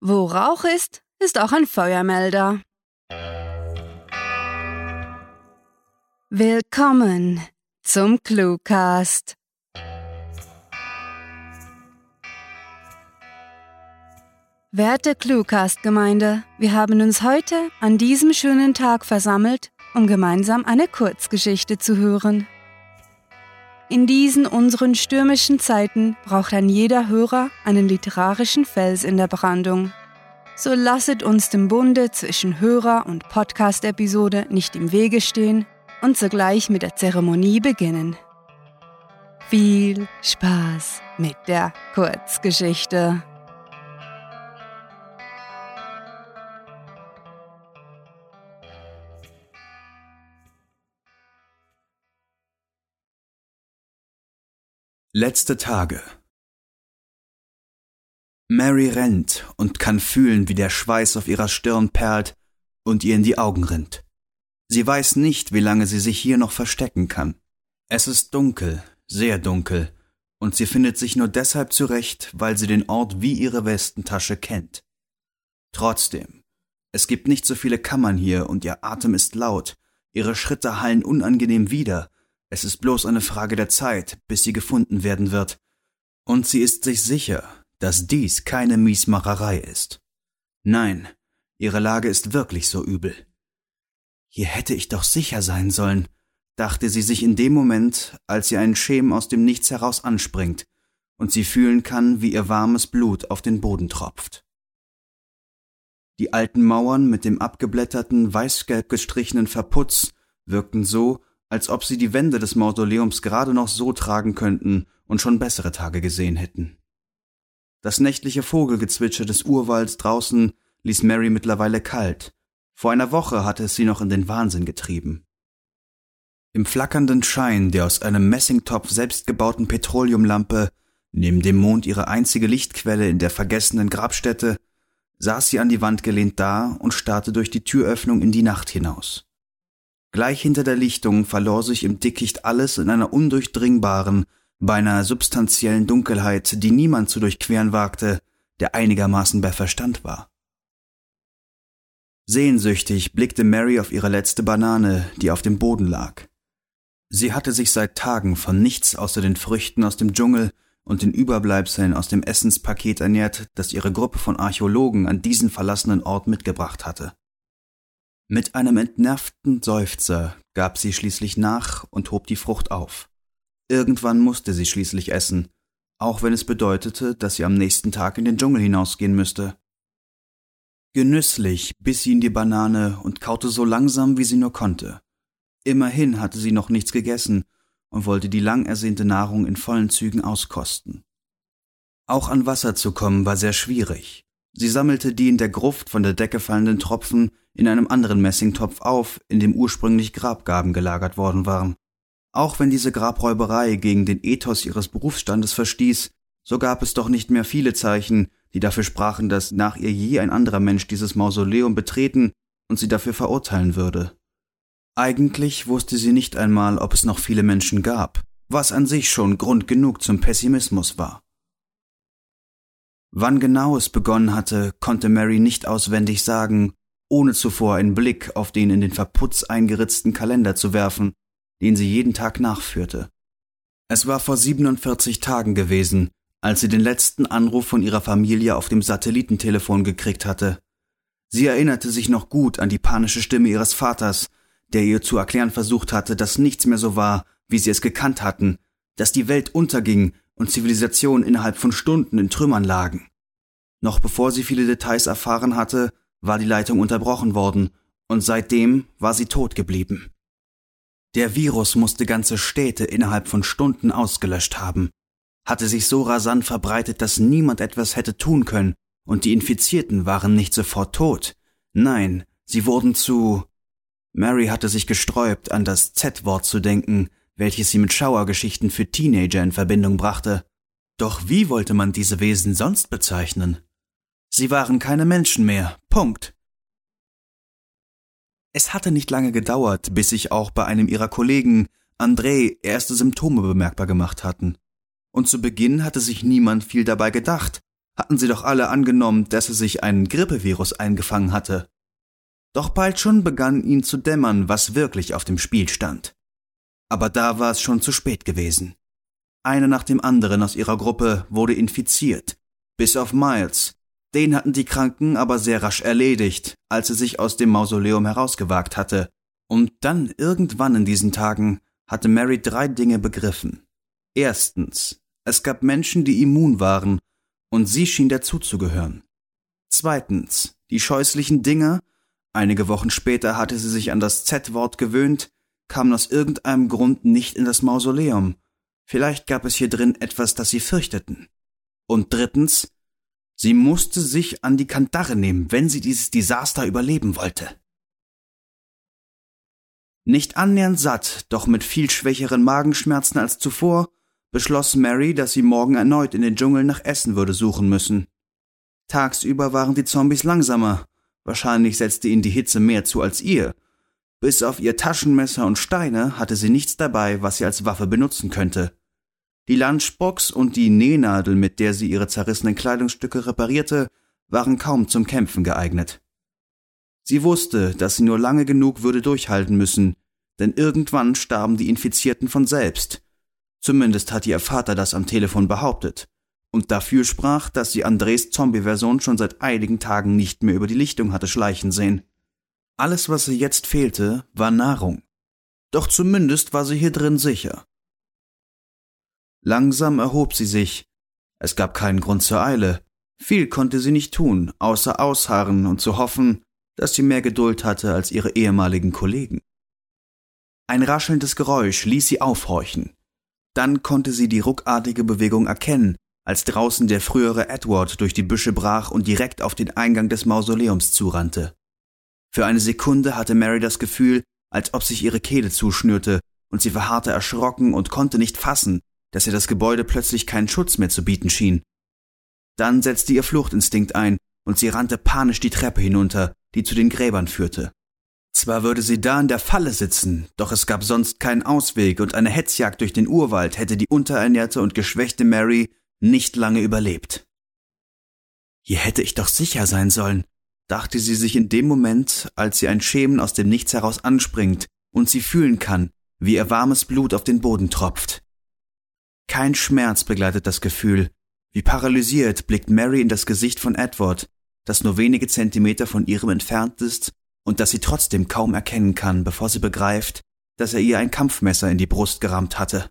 Wo Rauch ist, ist auch ein Feuermelder. Willkommen zum Cluecast. Werte Cluecast-Gemeinde, wir haben uns heute an diesem schönen Tag versammelt, um gemeinsam eine Kurzgeschichte zu hören. In diesen unseren stürmischen Zeiten braucht ein jeder Hörer einen literarischen Fels in der Brandung. So lasset uns dem Bunde zwischen Hörer und Podcast-Episode nicht im Wege stehen und sogleich mit der Zeremonie beginnen. Viel Spaß mit der Kurzgeschichte. Letzte Tage. Mary rennt und kann fühlen, wie der Schweiß auf ihrer Stirn perlt und ihr in die Augen rinnt. Sie weiß nicht, wie lange sie sich hier noch verstecken kann. Es ist dunkel, sehr dunkel, und sie findet sich nur deshalb zurecht, weil sie den Ort wie ihre Westentasche kennt. Trotzdem, es gibt nicht so viele Kammern hier und ihr Atem ist laut, ihre Schritte hallen unangenehm wider. Es ist bloß eine Frage der Zeit, bis sie gefunden werden wird. Und sie ist sich sicher, dass dies keine Miesmacherei ist. Nein, ihre Lage ist wirklich so übel. Hier hätte ich doch sicher sein sollen, dachte sie sich in dem Moment, als ihr ein Schem aus dem Nichts heraus anspringt und sie fühlen kann, wie ihr warmes Blut auf den Boden tropft. Die alten Mauern mit dem abgeblätterten, weißgelb gestrichenen Verputz wirkten so, als ob sie die Wände des Mausoleums gerade noch so tragen könnten und schon bessere Tage gesehen hätten. Das nächtliche Vogelgezwitscher des Urwalds draußen ließ Mary mittlerweile kalt. Vor einer Woche hatte es sie noch in den Wahnsinn getrieben. Im flackernden Schein der aus einem Messingtopf selbstgebauten Petroleumlampe, neben dem Mond ihre einzige Lichtquelle in der vergessenen Grabstätte, saß sie an die Wand gelehnt da und starrte durch die Türöffnung in die Nacht hinaus. Gleich hinter der Lichtung verlor sich im Dickicht alles in einer undurchdringbaren, beinahe substanziellen Dunkelheit, die niemand zu durchqueren wagte, der einigermaßen bei Verstand war. Sehnsüchtig blickte Mary auf ihre letzte Banane, die auf dem Boden lag. Sie hatte sich seit Tagen von nichts außer den Früchten aus dem Dschungel und den Überbleibseln aus dem Essenspaket ernährt, das ihre Gruppe von Archäologen an diesen verlassenen Ort mitgebracht hatte. Mit einem entnervten Seufzer gab sie schließlich nach und hob die Frucht auf. Irgendwann musste sie schließlich essen, auch wenn es bedeutete, dass sie am nächsten Tag in den Dschungel hinausgehen müsste. Genüsslich biss sie in die Banane und kaute so langsam, wie sie nur konnte. Immerhin hatte sie noch nichts gegessen und wollte die lang ersehnte Nahrung in vollen Zügen auskosten. Auch an Wasser zu kommen war sehr schwierig. Sie sammelte die in der Gruft von der Decke fallenden Tropfen in einem anderen Messingtopf auf, in dem ursprünglich Grabgaben gelagert worden waren. Auch wenn diese Grabräuberei gegen den Ethos ihres Berufsstandes verstieß, so gab es doch nicht mehr viele Zeichen, die dafür sprachen, dass nach ihr je ein anderer Mensch dieses Mausoleum betreten und sie dafür verurteilen würde. Eigentlich wusste sie nicht einmal, ob es noch viele Menschen gab, was an sich schon Grund genug zum Pessimismus war. Wann genau es begonnen hatte, konnte Mary nicht auswendig sagen, ohne zuvor einen Blick auf den in den Verputz eingeritzten Kalender zu werfen, den sie jeden Tag nachführte. Es war vor 47 Tagen gewesen, als sie den letzten Anruf von ihrer Familie auf dem Satellitentelefon gekriegt hatte. Sie erinnerte sich noch gut an die panische Stimme ihres Vaters, der ihr zu erklären versucht hatte, dass nichts mehr so war, wie sie es gekannt hatten, dass die Welt unterging und Zivilisationen innerhalb von Stunden in Trümmern lagen. Noch bevor sie viele Details erfahren hatte, war die Leitung unterbrochen worden und seitdem war sie tot geblieben. Der Virus musste ganze Städte innerhalb von Stunden ausgelöscht haben, hatte sich so rasant verbreitet, dass niemand etwas hätte tun können und die Infizierten waren nicht sofort tot. Nein, sie wurden zu... Mary hatte sich gesträubt, an das Z-Wort zu denken, welches sie mit Schauergeschichten für Teenager in Verbindung brachte. Doch wie wollte man diese Wesen sonst bezeichnen? Sie waren keine Menschen mehr. Punkt. Es hatte nicht lange gedauert, bis sich auch bei einem ihrer Kollegen, André, erste Symptome bemerkbar gemacht hatten. Und zu Beginn hatte sich niemand viel dabei gedacht, hatten sie doch alle angenommen, dass er sich einen Grippevirus eingefangen hatte. Doch bald schon begann ihnen zu dämmern, was wirklich auf dem Spiel stand. Aber da war es schon zu spät gewesen. Einer nach dem anderen aus ihrer Gruppe wurde infiziert, bis auf Miles. Den hatten die Kranken aber sehr rasch erledigt, als er sich aus dem Mausoleum herausgewagt hatte. Und dann irgendwann in diesen Tagen hatte Mary 3 Dinge begriffen. Erstens, es gab Menschen, die immun waren, und sie schien dazuzugehören. Zweitens, die scheußlichen Dinger, einige Wochen später hatte sie sich an das Z-Wort gewöhnt, kamen aus irgendeinem Grund nicht in das Mausoleum. Vielleicht gab es hier drin etwas, das sie fürchteten. Und drittens, sie musste sich an die Kandare nehmen, wenn sie dieses Desaster überleben wollte. Nicht annähernd satt, doch mit viel schwächeren Magenschmerzen als zuvor, beschloss Mary, dass sie morgen erneut in den Dschungel nach Essen würde suchen müssen. Tagsüber waren die Zombies langsamer, wahrscheinlich setzte ihnen die Hitze mehr zu als ihr. Bis auf ihr Taschenmesser und Steine hatte sie nichts dabei, was sie als Waffe benutzen könnte. Die Lunchbox und die Nähnadel, mit der sie ihre zerrissenen Kleidungsstücke reparierte, waren kaum zum Kämpfen geeignet. Sie wusste, dass sie nur lange genug würde durchhalten müssen, denn irgendwann starben die Infizierten von selbst. Zumindest hatte ihr Vater das am Telefon behauptet und dafür sprach, dass sie Andres Zombie-Version schon seit einigen Tagen nicht mehr über die Lichtung hatte schleichen sehen. Alles, was ihr jetzt fehlte, war Nahrung. Doch zumindest war sie hier drin sicher. Langsam erhob sie sich. Es gab keinen Grund zur Eile. Viel konnte sie nicht tun, außer ausharren und zu hoffen, dass sie mehr Geduld hatte als ihre ehemaligen Kollegen. Ein raschelndes Geräusch ließ sie aufhorchen. Dann konnte sie die ruckartige Bewegung erkennen, als draußen der frühere Edward durch die Büsche brach und direkt auf den Eingang des Mausoleums zurannte. Für eine Sekunde hatte Mary das Gefühl, als ob sich ihre Kehle zuschnürte, und sie verharrte erschrocken und konnte nicht fassen, dass ihr das Gebäude plötzlich keinen Schutz mehr zu bieten schien. Dann setzte ihr Fluchtinstinkt ein, und sie rannte panisch die Treppe hinunter, die zu den Gräbern führte. Zwar würde sie da in der Falle sitzen, doch es gab sonst keinen Ausweg und eine Hetzjagd durch den Urwald hätte die unterernährte und geschwächte Mary nicht lange überlebt. Hier hätte ich doch sicher sein sollen, dachte sie sich in dem Moment, als sie ein Schemen aus dem Nichts heraus anspringt und sie fühlen kann, wie ihr warmes Blut auf den Boden tropft. Kein Schmerz begleitet das Gefühl. Wie paralysiert blickt Mary in das Gesicht von Edward, das nur wenige Zentimeter von ihrem entfernt ist und das sie trotzdem kaum erkennen kann, bevor sie begreift, dass er ihr ein Kampfmesser in die Brust gerammt hatte.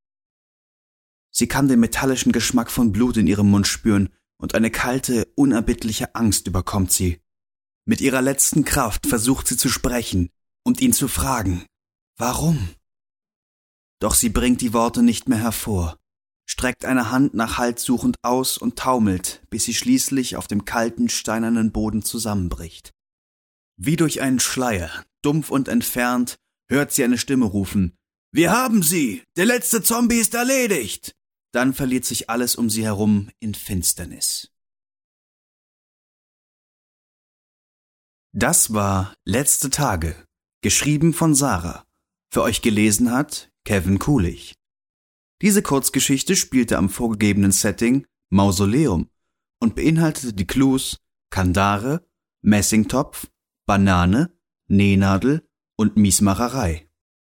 Sie kann den metallischen Geschmack von Blut in ihrem Mund spüren und eine kalte, unerbittliche Angst überkommt sie. Mit ihrer letzten Kraft versucht sie zu sprechen und ihn zu fragen, warum? Doch sie bringt die Worte nicht mehr hervor, streckt eine Hand nach Halt suchend aus und taumelt, bis sie schließlich auf dem kalten, steinernen Boden zusammenbricht. Wie durch einen Schleier, dumpf und entfernt, hört sie eine Stimme rufen, »Wir haben sie! Der letzte Zombie ist erledigt!« Dann verliert sich alles um sie herum in Finsternis. Das war Letzte Tage, geschrieben von Sarah. Für euch gelesen hat Kevin Kulich. Diese Kurzgeschichte spielte am vorgegebenen Setting Mausoleum und beinhaltete die Clues Kandare, Messingtopf, Banane, Nähnadel und Miesmacherei.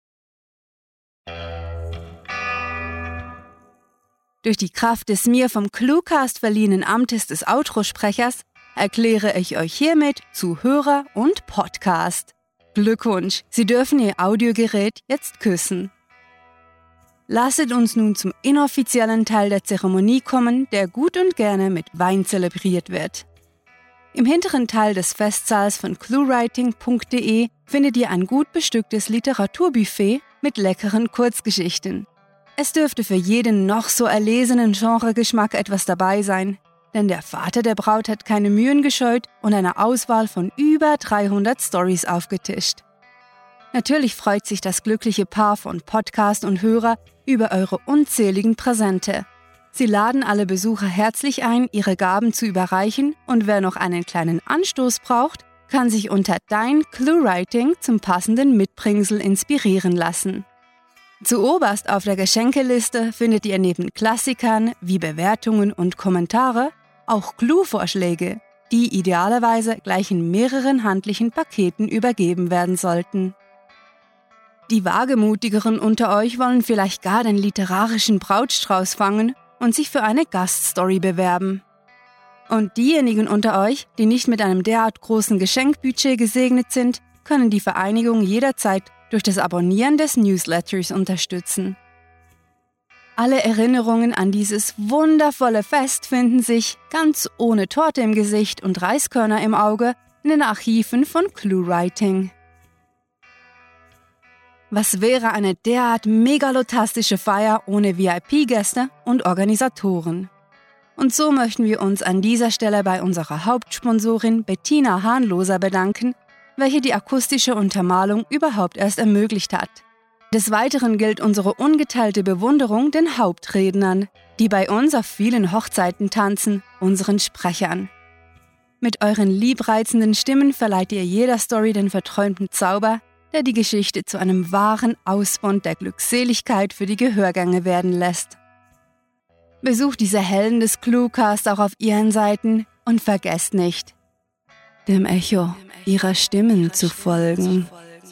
Durch die Kraft des mir vom Cluecast verliehenen Amtes des Outro-Sprechers erkläre ich euch hiermit zu Hörer und Podcast. Glückwunsch, Sie dürfen Ihr Audiogerät jetzt küssen. Lasset uns nun zum inoffiziellen Teil der Zeremonie kommen, der gut und gerne mit Wein zelebriert wird. Im hinteren Teil des Festsaals von cluewriting.de findet ihr ein gut bestücktes Literaturbuffet mit leckeren Kurzgeschichten. Es dürfte für jeden noch so erlesenen Genregeschmack etwas dabei sein, denn der Vater der Braut hat keine Mühen gescheut und eine Auswahl von über 300 Storys aufgetischt. Natürlich freut sich das glückliche Paar von Podcast und Hörer über eure unzähligen Präsente. Sie laden alle Besucher herzlich ein, ihre Gaben zu überreichen und wer noch einen kleinen Anstoß braucht, kann sich unter Dein Cluewriting zum passenden Mitbringsel inspirieren lassen. Zuoberst auf der Geschenkeliste findet ihr neben Klassikern wie Bewertungen und Kommentare auch Clue-Vorschläge, die idealerweise gleich in mehreren handlichen Paketen übergeben werden sollten. Die Wagemutigeren unter euch wollen vielleicht gar den literarischen Brautstrauß fangen und sich für eine Gaststory bewerben. Und diejenigen unter euch, die nicht mit einem derart großen Geschenkbudget gesegnet sind, können die Vereinigung jederzeit durch das Abonnieren des Newsletters unterstützen. Alle Erinnerungen an dieses wundervolle Fest finden sich, ganz ohne Torte im Gesicht und Reiskörner im Auge, in den Archiven von ClueWriting. Was wäre eine derart megalotastische Feier ohne VIP-Gäste und Organisatoren? Und so möchten wir uns an dieser Stelle bei unserer Hauptsponsorin Bettina Hahnloser bedanken, welche die akustische Untermalung überhaupt erst ermöglicht hat. Des Weiteren gilt unsere ungeteilte Bewunderung den Hauptrednern, die bei uns auf vielen Hochzeiten tanzen, unseren Sprechern. Mit euren liebreizenden Stimmen verleiht ihr jeder Story den verträumten Zauber, der die Geschichte zu einem wahren Ausbund der Glückseligkeit für die Gehörgänge werden lässt. Besucht diese Helden des Cluecast auch auf ihren Seiten und vergesst nicht, dem Echo ihrer Stimmen zu folgen.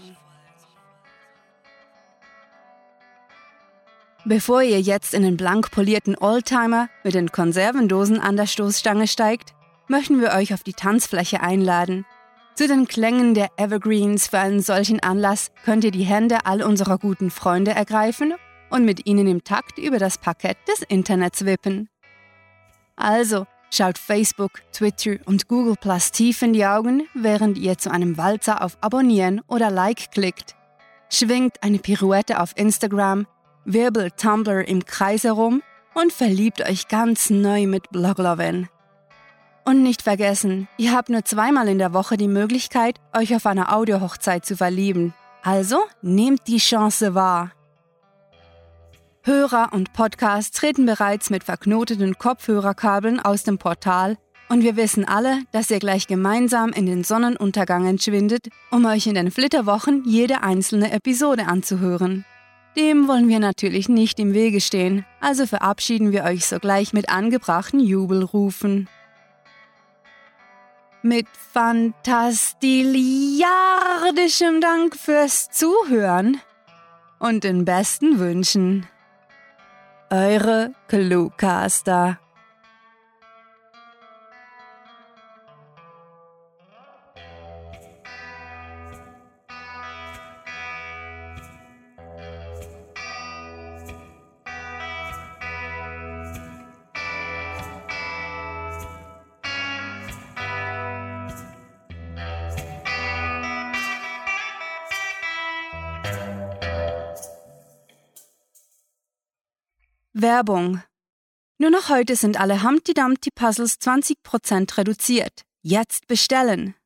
Bevor ihr jetzt in den blank polierten Oldtimer mit den Konservendosen an der Stoßstange steigt, möchten wir euch auf die Tanzfläche einladen. Zu den Klängen der Evergreens für einen solchen Anlass könnt ihr die Hände all unserer guten Freunde ergreifen und mit ihnen im Takt über das Parkett des Internets wippen. Also, schaut Facebook, Twitter und Google Plus tief in die Augen, während ihr zu einem Walzer auf Abonnieren oder Like klickt. Schwingt eine Pirouette auf Instagram, wirbelt Tumblr im Kreis herum und verliebt euch ganz neu mit Bloglovin. Und nicht vergessen, ihr habt nur 2-mal in der Woche die Möglichkeit, euch auf einer Audiohochzeit zu verlieben. Also nehmt die Chance wahr. Hörer und Podcasts treten bereits mit verknoteten Kopfhörerkabeln aus dem Portal und wir wissen alle, dass ihr gleich gemeinsam in den Sonnenuntergang entschwindet, um euch in den Flitterwochen jede einzelne Episode anzuhören. Dem wollen wir natürlich nicht im Wege stehen, also verabschieden wir euch sogleich mit angebrachten Jubelrufen. Mit fantastiliardischem Dank fürs Zuhören und den besten Wünschen. Eure Cluecaster. Werbung. Nur noch heute sind alle Humpty Dumpty Puzzles 20% reduziert. Jetzt bestellen!